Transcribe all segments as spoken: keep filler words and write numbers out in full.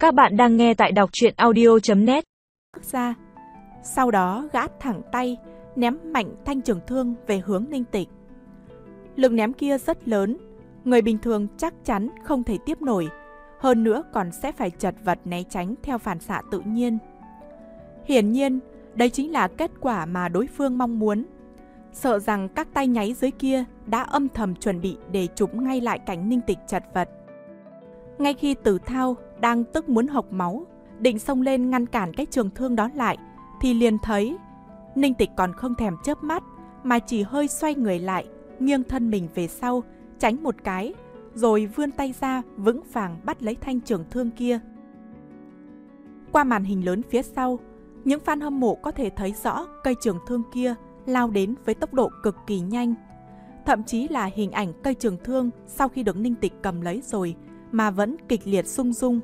Các bạn đang nghe tại đọc truyện audio chấm net. Ra. Sau đó gã thẳng tay ném mạnh thanh trường thương về hướng Ninh Tịch. Lực ném kia rất lớn, người bình thường chắc chắn không thể tiếp nổi, hơn nữa còn sẽ phải chật vật né tránh theo phản xạ tự nhiên. Hiển nhiên, đây chính là kết quả mà đối phương mong muốn. Sợ rằng các tay nháy dưới kia đã âm thầm chuẩn bị để chụp ngay lại cảnh Ninh Tịch chật vật. Ngay khi Tử Thao đang tức muốn hộc máu, định xông lên ngăn cản cái trường thương đó lại, thì liền thấy Ninh Tịch còn không thèm chớp mắt, mà chỉ hơi xoay người lại, nghiêng thân mình về sau, tránh một cái, rồi vươn tay ra vững vàng bắt lấy thanh trường thương kia. Qua màn hình lớn phía sau, những fan hâm mộ có thể thấy rõ cây trường thương kia lao đến với tốc độ cực kỳ nhanh. Thậm chí là hình ảnh cây trường thương sau khi được Ninh Tịch cầm lấy rồi mà vẫn kịch liệt rung rung.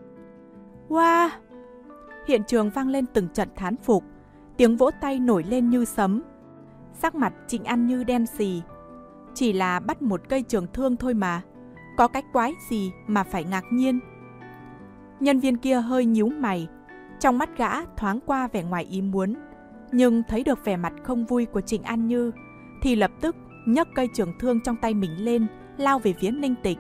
Wow! Hiện trường vang lên từng trận thán phục, tiếng vỗ tay nổi lên như sấm. Sắc mặt Trịnh An Như đen xì. Chỉ là bắt một cây trường thương thôi mà, có cái quái gì mà phải ngạc nhiên. Nhân viên kia hơi nhíu mày, trong mắt gã thoáng qua vẻ ngoài ý muốn, nhưng thấy được vẻ mặt không vui của Trịnh An Như thì lập tức nhấc cây trường thương trong tay mình lên, lao về phía Ninh Tịch.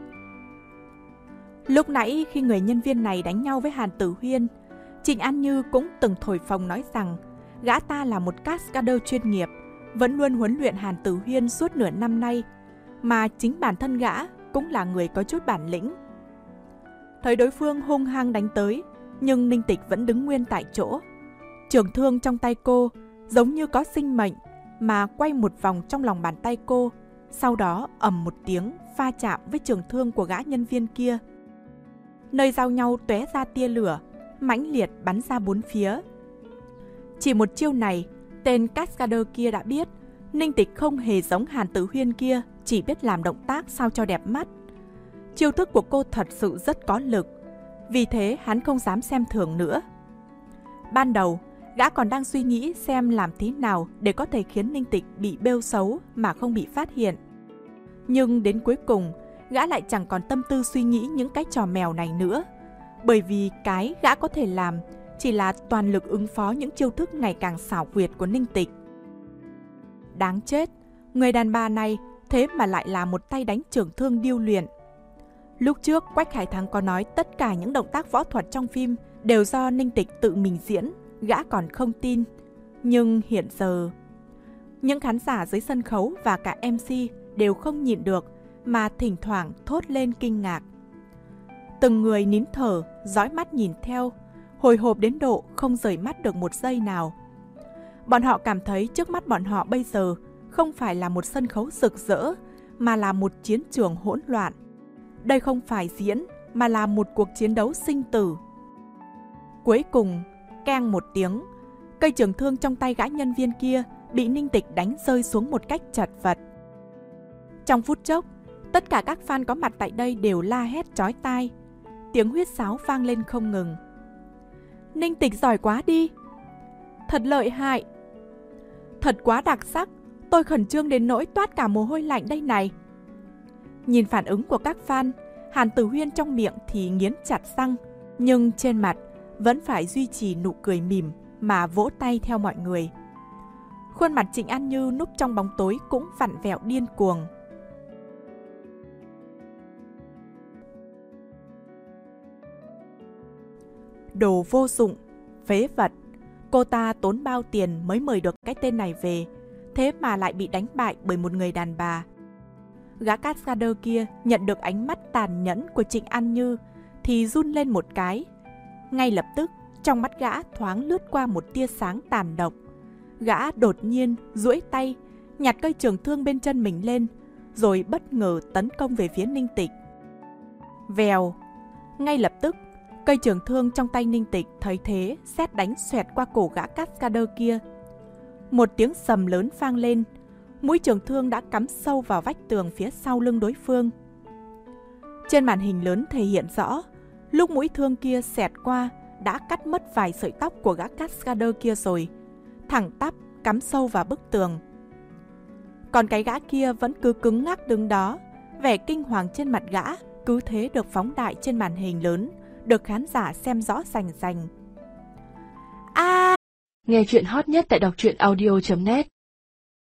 Lúc nãy khi người nhân viên này đánh nhau với Hàn Tử Huyên, Trịnh An Như cũng từng thổi phồng nói rằng gã ta là một cascader chuyên nghiệp, vẫn luôn huấn luyện Hàn Tử Huyên suốt nửa năm nay, mà chính bản thân gã cũng là người có chút bản lĩnh. Thấy đối phương hung hăng đánh tới, nhưng Ninh Tịch vẫn đứng nguyên tại chỗ. Trường thương trong tay cô giống như có sinh mệnh mà quay một vòng trong lòng bàn tay cô, sau đó ầm một tiếng va chạm với trường thương của gã nhân viên kia. Nơi giao nhau tóe ra tia lửa, mãnh liệt bắn ra bốn phía. Chỉ một chiêu này, tên cascader kia đã biết Ninh Tịch không hề giống Hàn Tử Huyên kia, chỉ biết làm động tác sao cho đẹp mắt. Chiêu thức của cô thật sự rất có lực, vì thế hắn không dám xem thường nữa. Ban đầu, gã còn đang suy nghĩ xem làm thế nào để có thể khiến Ninh Tịch bị bêu xấu mà không bị phát hiện. Nhưng đến cuối cùng, gã lại chẳng còn tâm tư suy nghĩ những cái trò mèo này nữa, bởi vì cái gã có thể làm chỉ là toàn lực ứng phó những chiêu thức ngày càng xảo quyệt của Ninh Tịch. Đáng chết, người đàn bà này thế mà lại là một tay đánh trường thương điêu luyện. Lúc trước Quách Hải Thắng có nói tất cả những động tác võ thuật trong phim đều do Ninh Tịch tự mình diễn, gã còn không tin. Nhưng hiện giờ, những khán giả dưới sân khấu và cả em xê đều không nhịn được mà thỉnh thoảng thốt lên kinh ngạc. Từng người nín thở, dõi mắt nhìn theo, hồi hộp đến độ không rời mắt được một giây nào. Bọn họ cảm thấy trước mắt bọn họ bây giờ không phải là một sân khấu rực rỡ, mà là một chiến trường hỗn loạn. Đây không phải diễn, mà là một cuộc chiến đấu sinh tử. Cuối cùng, keng một tiếng, cây trường thương trong tay gã nhân viên kia bị Ninh Tịch đánh rơi xuống một cách chật vật. Trong phút chốc, tất cả các fan có mặt tại đây đều la hét chói tai. Tiếng huýt sáo vang lên không ngừng. Ninh Tịch giỏi quá đi! Thật lợi hại! Thật quá đặc sắc! Tôi khẩn trương đến nỗi toát cả mồ hôi lạnh đây này! Nhìn phản ứng của các fan, Hàn Tử Huyên trong miệng thì nghiến chặt răng, nhưng trên mặt vẫn phải duy trì nụ cười mỉm mà vỗ tay theo mọi người. Khuôn mặt Trịnh An Như núp trong bóng tối cũng vặn vẹo điên cuồng. Đồ vô dụng, phế vật. Cô ta tốn bao tiền mới mời được cái tên này về, thế mà lại bị đánh bại bởi một người đàn bà. Gã cascader kia nhận được ánh mắt tàn nhẫn của Trịnh An Như thì run lên một cái. Ngay lập tức, trong mắt gã thoáng lướt qua một tia sáng tàn độc. Gã đột nhiên duỗi tay, nhặt cây trường thương bên chân mình lên, rồi bất ngờ tấn công về phía Ninh Tịch. Vèo! Ngay lập tức, cây trường thương trong tay Ninh Tịch thấy thế sét đánh xoẹt qua cổ gã cascader kia. Một tiếng sầm lớn vang lên, mũi trường thương đã cắm sâu vào vách tường phía sau lưng đối phương. Trên màn hình lớn thể hiện rõ, lúc mũi thương kia xẹt qua đã cắt mất vài sợi tóc của gã cascader kia rồi, thẳng tắp cắm sâu vào bức tường. Còn cái gã kia vẫn cứ cứng ngắc đứng đó, vẻ kinh hoàng trên mặt gã cứ thế được phóng đại trên màn hình lớn, được khán giả xem rõ rành rành. A! Nghe chuyện hot nhất tại đọc truyện audio chấm net.